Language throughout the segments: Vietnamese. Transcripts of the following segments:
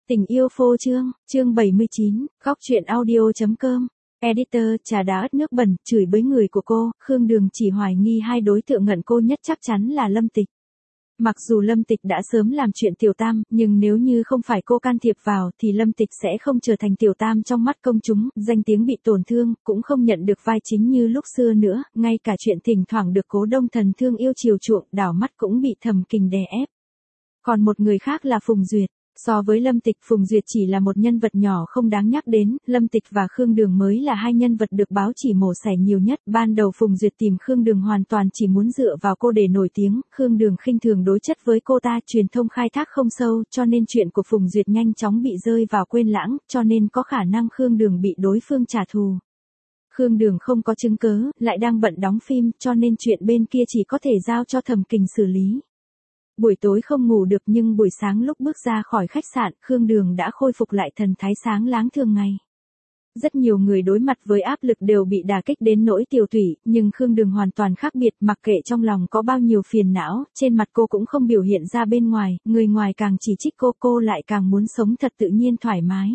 Tình yêu phô trương, chương 79, góc truyện audio.com. Editor, trà đá ớt nước bẩn, chửi bới người của cô, Khương Đường chỉ hoài nghi hai đối tượng ngận cô nhất chắc chắn là Lâm Tịch. Mặc dù Lâm Tịch đã sớm làm chuyện tiểu tam, nhưng nếu như không phải cô can thiệp vào thì Lâm Tịch sẽ không trở thành tiểu tam trong mắt công chúng, danh tiếng bị tổn thương, cũng không nhận được vai chính như lúc xưa nữa, ngay cả chuyện thỉnh thoảng được Cố Đông Thần thương yêu chiều chuộng, đảo mắt cũng bị Thẩm Kình đè ép. Còn một người khác là Phùng Duyệt. So với Lâm Tịch, Phùng Duyệt chỉ là một nhân vật nhỏ không đáng nhắc đến, Lâm Tịch và Khương Đường mới là hai nhân vật được báo chỉ mổ xẻ nhiều nhất. Ban đầu Phùng Duyệt tìm Khương Đường hoàn toàn chỉ muốn dựa vào cô để nổi tiếng, Khương Đường khinh thường đối chất với cô ta, truyền thông khai thác không sâu, cho nên chuyện của Phùng Duyệt nhanh chóng bị rơi vào quên lãng, cho nên có khả năng Khương Đường bị đối phương trả thù. Khương Đường không có chứng cớ, lại đang bận đóng phim, cho nên chuyện bên kia chỉ có thể giao cho Thẩm Kình xử lý. Buổi tối không ngủ được nhưng buổi sáng lúc bước ra khỏi khách sạn, Khương Đường đã khôi phục lại thần thái sáng láng thường ngày. Rất nhiều người đối mặt với áp lực đều bị đả kích đến nỗi tiều tụy, nhưng Khương Đường hoàn toàn khác biệt, mặc kệ trong lòng có bao nhiêu phiền não, trên mặt cô cũng không biểu hiện ra bên ngoài, người ngoài càng chỉ trích cô lại càng muốn sống thật tự nhiên thoải mái.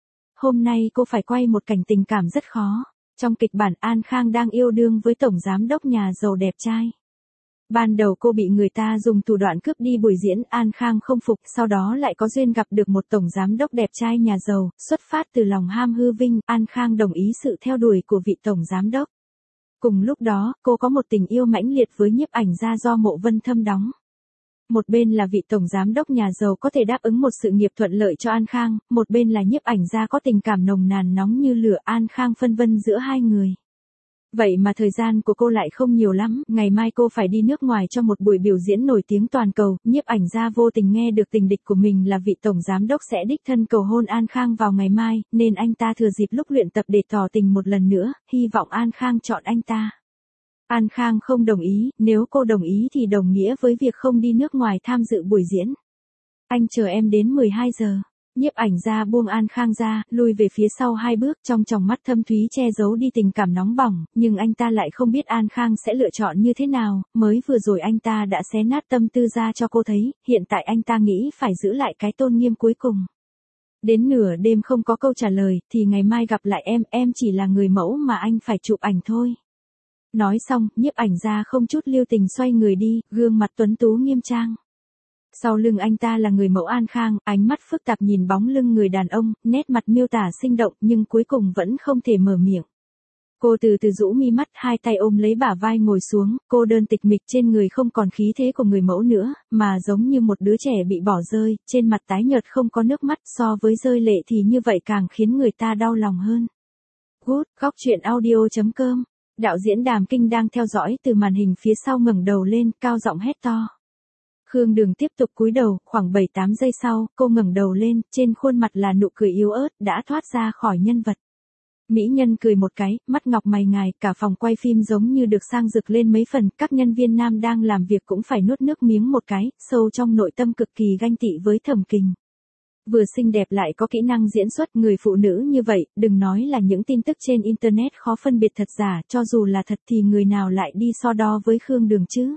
Hôm nay cô phải quay một cảnh tình cảm rất khó. Trong kịch bản An Khang đang yêu đương với tổng giám đốc nhà giàu đẹp trai. Ban đầu cô bị người ta dùng thủ đoạn cướp đi buổi diễn, An Khang không phục, sau đó lại có duyên gặp được một tổng giám đốc đẹp trai nhà giàu, xuất phát từ lòng ham hư vinh, An Khang đồng ý sự theo đuổi của vị tổng giám đốc. Cùng lúc đó, cô có một tình yêu mãnh liệt với nhiếp ảnh gia do Mộ Vân Thâm đóng. Một bên là vị tổng giám đốc nhà giàu có thể đáp ứng một sự nghiệp thuận lợi cho An Khang, một bên là nhiếp ảnh gia có tình cảm nồng nàn nóng như lửa, An Khang phân vân giữa hai người. Vậy mà thời gian của cô lại không nhiều lắm, ngày mai cô phải đi nước ngoài cho một buổi biểu diễn nổi tiếng toàn cầu, nhiếp ảnh gia vô tình nghe được tình địch của mình là vị tổng giám đốc sẽ đích thân cầu hôn An Khang vào ngày mai, nên anh ta thừa dịp lúc luyện tập để tỏ tình một lần nữa, hy vọng An Khang chọn anh ta. An Khang không đồng ý, nếu cô đồng ý thì đồng nghĩa với việc không đi nước ngoài tham dự buổi diễn. Anh chờ em đến 12 giờ. Nhiếp ảnh gia buông An Khang ra, lùi về phía sau hai bước, trong tròng mắt thâm thúy che giấu đi tình cảm nóng bỏng, nhưng anh ta lại không biết An Khang sẽ lựa chọn như thế nào, mới vừa rồi anh ta đã xé nát tâm tư ra cho cô thấy, hiện tại anh ta nghĩ phải giữ lại cái tôn nghiêm cuối cùng. Đến nửa đêm không có câu trả lời, thì ngày mai gặp lại em chỉ là người mẫu mà anh phải chụp ảnh thôi. Nói xong, nhiếp ảnh gia không chút lưu tình xoay người đi, gương mặt tuấn tú nghiêm trang. Sau lưng anh ta là người mẫu An Khang, ánh mắt phức tạp nhìn bóng lưng người đàn ông, nét mặt miêu tả sinh động nhưng cuối cùng vẫn không thể mở miệng. Cô từ từ rũ mi mắt, hai tay ôm lấy bả vai ngồi xuống, cô đơn tịch mịch, trên người không còn khí thế của người mẫu nữa, mà giống như một đứa trẻ bị bỏ rơi, trên mặt tái nhợt không có nước mắt, so với rơi lệ thì như vậy càng khiến người ta đau lòng hơn. Good, góc truyện audio.com. Đạo diễn Đàm Kinh đang theo dõi từ màn hình phía sau ngẩng đầu lên, cao giọng hét to. Khương Đường tiếp tục cúi đầu, khoảng 7-8 giây sau, cô ngẩng đầu lên, trên khuôn mặt là nụ cười yếu ớt, đã thoát ra khỏi nhân vật. Mỹ nhân cười một cái, mắt ngọc mày ngài, cả phòng quay phim giống như được sang rực lên mấy phần, các nhân viên nam đang làm việc cũng phải nuốt nước miếng một cái, sâu trong nội tâm cực kỳ ganh tị với Thẩm Kình. Vừa xinh đẹp lại có kỹ năng diễn xuất, người phụ nữ như vậy, đừng nói là những tin tức trên internet khó phân biệt thật giả, cho dù là thật thì người nào lại đi so đo với Khương Đường chứ.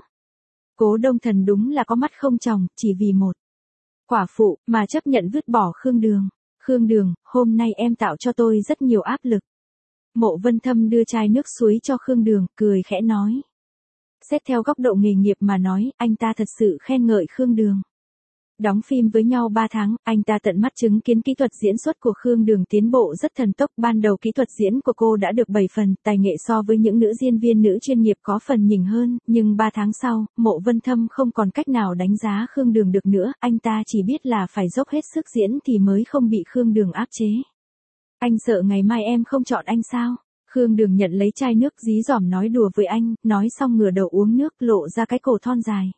Cố Đông Thần đúng là có mắt không tròng, chỉ vì một quả phụ mà chấp nhận vứt bỏ Khương Đường. Khương Đường, hôm nay em tạo cho tôi rất nhiều áp lực. Mộ Vân Thâm đưa chai nước suối cho Khương Đường, cười khẽ nói. Xét theo góc độ nghề nghiệp mà nói, anh ta thật sự khen ngợi Khương Đường. Đóng phim với nhau 3 tháng, anh ta tận mắt chứng kiến kỹ thuật diễn xuất của Khương Đường tiến bộ rất thần tốc. Ban đầu kỹ thuật diễn của cô đã được 7 phần, tài nghệ so với những nữ diễn viên nữ chuyên nghiệp có phần nhỉnh hơn, nhưng 3 tháng sau, Mộ Vân Thâm không còn cách nào đánh giá Khương Đường được nữa, anh ta chỉ biết là phải dốc hết sức diễn thì mới không bị Khương Đường áp chế. Anh sợ ngày mai em không chọn anh sao? Khương Đường nhận lấy chai nước dí dỏm nói đùa với anh, nói xong ngửa đầu uống nước, lộ ra cái cổ thon dài.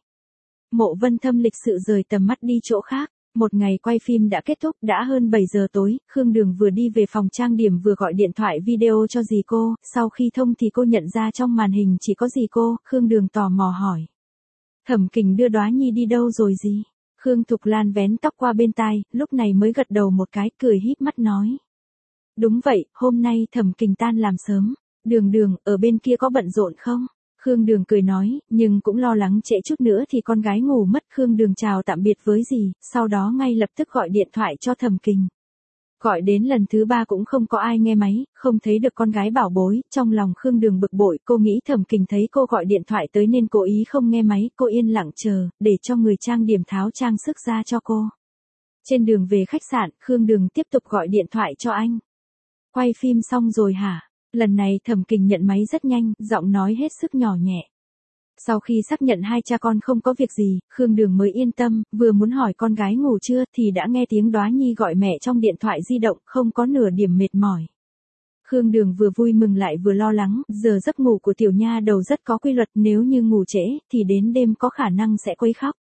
Mộ Vân Thâm lịch sự rời tầm mắt đi chỗ khác. Một ngày quay phim đã kết thúc, đã hơn 7 giờ tối, Khương Đường vừa đi về phòng trang điểm vừa gọi điện thoại video cho dì cô, sau khi thông thì cô nhận ra trong màn hình chỉ có dì cô, Khương Đường tò mò hỏi. Thẩm Kình đưa Đoá Nhi đi đâu rồi dì? Khương Thục Lan vén tóc qua bên tai, lúc này mới gật đầu một cái, cười híp mắt nói. Đúng vậy, hôm nay Thẩm Kình tan làm sớm. Đường, ở bên kia có bận rộn không? Khương Đường cười nói, nhưng cũng lo lắng trễ chút nữa thì con gái ngủ mất. Khương Đường chào tạm biệt với dì, sau đó ngay lập tức gọi điện thoại cho Thẩm Kình. Gọi đến lần thứ 3 cũng không có ai nghe máy, không thấy được con gái bảo bối, trong lòng Khương Đường bực bội, cô nghĩ Thẩm Kình thấy cô gọi điện thoại tới nên cố ý không nghe máy, cô yên lặng chờ, để cho người trang điểm tháo trang sức ra cho cô. Trên đường về khách sạn, Khương Đường tiếp tục gọi điện thoại cho anh. Quay phim xong rồi hả? Lần này Thẩm Kình nhận máy rất nhanh, giọng nói hết sức nhỏ nhẹ. Sau khi xác nhận hai cha con không có việc gì, Khương Đường mới yên tâm, vừa muốn hỏi con gái ngủ chưa thì đã nghe tiếng Đóa Nhi gọi mẹ trong điện thoại di động, không có nửa điểm mệt mỏi. Khương Đường vừa vui mừng lại vừa lo lắng, giờ giấc ngủ của tiểu nha đầu rất có quy luật, nếu như ngủ trễ thì đến đêm có khả năng sẽ quấy khóc.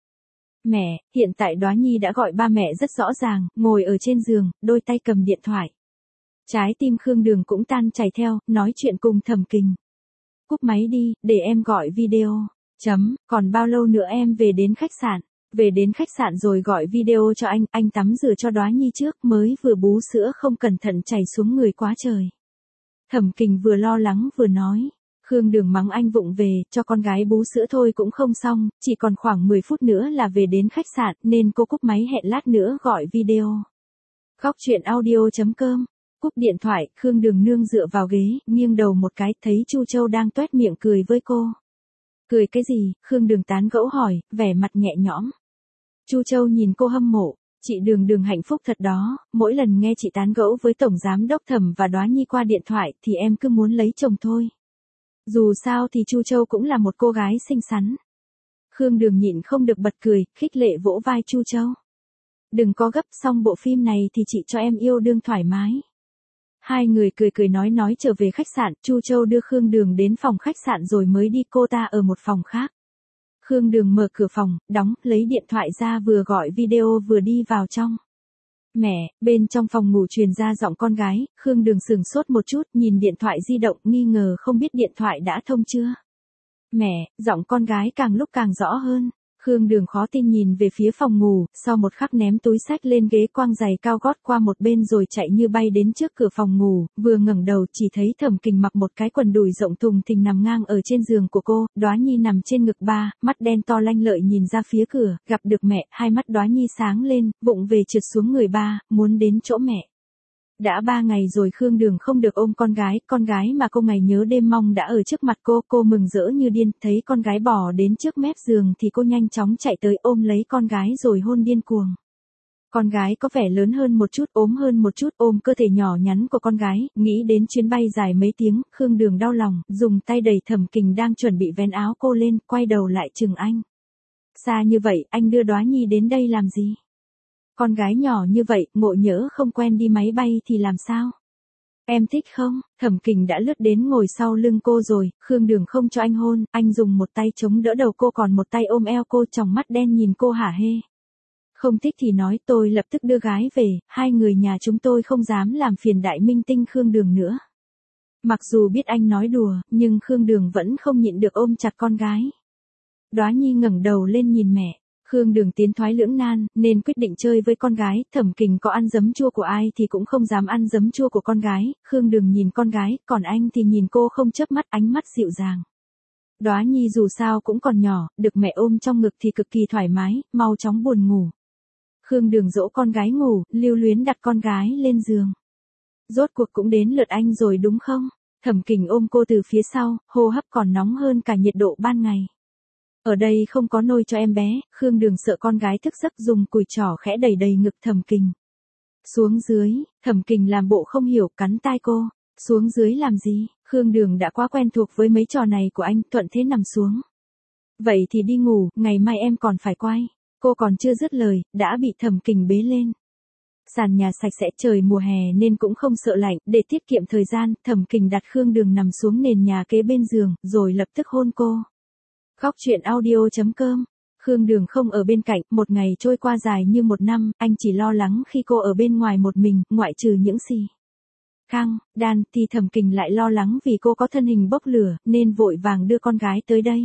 Mẹ, hiện tại Đóa Nhi đã gọi ba mẹ rất rõ ràng, ngồi ở trên giường, đôi tay cầm điện thoại. Trái tim Khương Đường cũng tan chảy theo, nói chuyện cùng Thẩm Kình. Cúp máy đi, để em gọi video. Còn bao lâu nữa em về đến khách sạn? Về đến khách sạn rồi gọi video cho anh tắm rửa cho Đóa Nhi trước, mới vừa bú sữa không cẩn thận chảy xuống người quá trời. Thẩm Kình vừa lo lắng vừa nói. Khương Đường mắng anh vụng về, cho con gái bú sữa thôi cũng không xong, chỉ còn khoảng 10 phút nữa là về đến khách sạn, nên cô cúp máy hẹn lát nữa gọi video. Khóc chuyện audio.com. Cúp điện thoại, Khương Đường nương dựa vào ghế, nghiêng đầu một cái, thấy Chu Châu đang toét miệng cười với cô. Cười cái gì? Khương Đường tán gẫu hỏi, vẻ mặt nhẹ nhõm. Chu Châu nhìn cô hâm mộ. Chị Đường hạnh phúc thật đó, mỗi lần nghe chị tán gẫu với Tổng Giám Đốc Thẩm và Đóa Nhi qua điện thoại thì em cứ muốn lấy chồng thôi. Dù sao thì Chu Châu cũng là một cô gái xinh xắn. Khương Đường nhịn không được bật cười, khích lệ vỗ vai Chu Châu. Đừng có gấp, xong bộ phim này thì chị cho em yêu đương thoải mái. Hai người cười nói trở về khách sạn, Chu Châu đưa Khương Đường đến phòng khách sạn rồi mới đi, cô ta ở một phòng khác. Khương Đường mở cửa phòng, đóng, lấy điện thoại ra vừa gọi video vừa đi vào trong. Mẹ, bên trong phòng ngủ truyền ra giọng con gái, Khương Đường sửng sốt một chút, nhìn điện thoại di động, nghi ngờ không biết điện thoại đã thông chưa. Mẹ, giọng con gái càng lúc càng rõ hơn. Khương Đường khó tin nhìn về phía phòng ngủ, sau một khắc ném túi xách lên ghế, quăng giày cao gót qua một bên rồi chạy như bay đến trước cửa phòng ngủ, vừa ngẩng đầu chỉ thấy Thẩm Kình mặc một cái quần đùi rộng thùng thình nằm ngang ở trên giường của cô, Đóa Nhi nằm trên ngực ba, mắt đen to lanh lợi nhìn ra phía cửa, gặp được mẹ, hai mắt Đóa Nhi sáng lên, vụng về trượt xuống người ba, muốn đến chỗ mẹ. Đã 3 ngày rồi Khương Đường không được ôm con gái mà cô ngày nhớ đêm mong đã ở trước mặt cô mừng rỡ như điên, thấy con gái bò đến trước mép giường thì cô nhanh chóng chạy tới ôm lấy con gái rồi hôn điên cuồng. Con gái có vẻ lớn hơn một chút, ốm hơn một chút, ôm cơ thể nhỏ nhắn của con gái, nghĩ đến chuyến bay dài mấy tiếng, Khương Đường đau lòng, dùng tay đẩy Thẩm Kình đang chuẩn bị vén áo cô lên, quay đầu lại chừng anh. Xa như vậy, anh đưa Đóa Nhi đến đây làm gì? Con gái nhỏ như vậy, ngộ nhỡ không quen đi máy bay thì làm sao? Em thích không? Thẩm Kình đã lướt đến ngồi sau lưng cô rồi, Khương Đường không cho anh hôn, anh dùng một tay chống đỡ đầu cô còn một tay ôm eo cô, tròng mắt đen nhìn cô hả hê. Không thích thì nói, tôi lập tức đưa gái về, hai người nhà chúng tôi không dám làm phiền đại minh tinh Khương Đường nữa. Mặc dù biết anh nói đùa, nhưng Khương Đường vẫn không nhịn được ôm chặt con gái. Đóa Nhi ngẩng đầu lên nhìn mẹ. Khương Đường tiến thoái lưỡng nan, nên quyết định chơi với con gái, Thẩm Kình có ăn giấm chua của ai thì cũng không dám ăn giấm chua của con gái, Khương Đường nhìn con gái, còn anh thì nhìn cô không chớp mắt, ánh mắt dịu dàng. Đóa Nhi dù sao cũng còn nhỏ, được mẹ ôm trong ngực thì cực kỳ thoải mái, mau chóng buồn ngủ. Khương Đường dỗ con gái ngủ, lưu luyến đặt con gái lên giường. Rốt cuộc cũng đến lượt anh rồi đúng không? Thẩm Kình ôm cô từ phía sau, hô hấp còn nóng hơn cả nhiệt độ ban ngày. Ở đây không có nôi cho em bé, Khương Đường sợ con gái thức giấc dùng cùi trỏ khẽ đẩy ngực Thẩm Kình. Xuống dưới, Thẩm Kình làm bộ không hiểu, cắn tai cô. Xuống dưới làm gì? Khương Đường đã quá quen thuộc với mấy trò này của anh, thuận thế nằm xuống. Vậy thì đi ngủ, ngày mai em còn phải quay. Cô còn chưa dứt lời, đã bị Thẩm Kình bế lên. Sàn nhà sạch sẽ, trời mùa hè nên cũng không sợ lạnh, để tiết kiệm thời gian, Thẩm Kình đặt Khương Đường nằm xuống nền nhà kế bên giường, rồi lập tức hôn cô. Khóc chuyện audio.com. Khương Đường không ở bên cạnh, một ngày trôi qua dài như một năm, anh chỉ lo lắng khi cô ở bên ngoài một mình, ngoại trừ những gì Khang, Đan thì Thẩm Kình lại lo lắng vì cô có thân hình bốc lửa, nên vội vàng đưa con gái tới đây.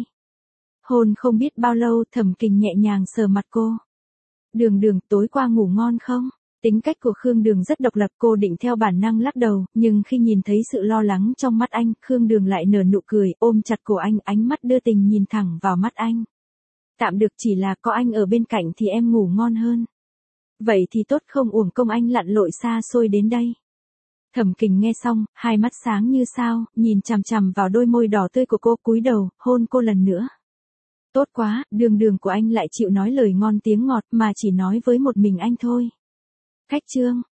Hôn không biết bao lâu, Thẩm Kình nhẹ nhàng sờ mặt cô. Đường, tối qua ngủ ngon không? Tính cách của Khương Đường rất độc lập, cô định theo bản năng lắc đầu, nhưng khi nhìn thấy sự lo lắng trong mắt anh, Khương Đường lại nở nụ cười, ôm chặt cổ anh, ánh mắt đưa tình nhìn thẳng vào mắt anh. Tạm được, chỉ là có anh ở bên cạnh thì em ngủ ngon hơn. Vậy thì tốt, không uổng công anh lặn lội xa xôi đến đây. Thẩm Kình nghe xong, hai mắt sáng như sao, nhìn chằm chằm vào đôi môi đỏ tươi của cô, cúi đầu, hôn cô lần nữa. Tốt quá, Đường Đường của anh lại chịu nói lời ngon tiếng ngọt mà chỉ nói với một mình anh thôi. Khách trương.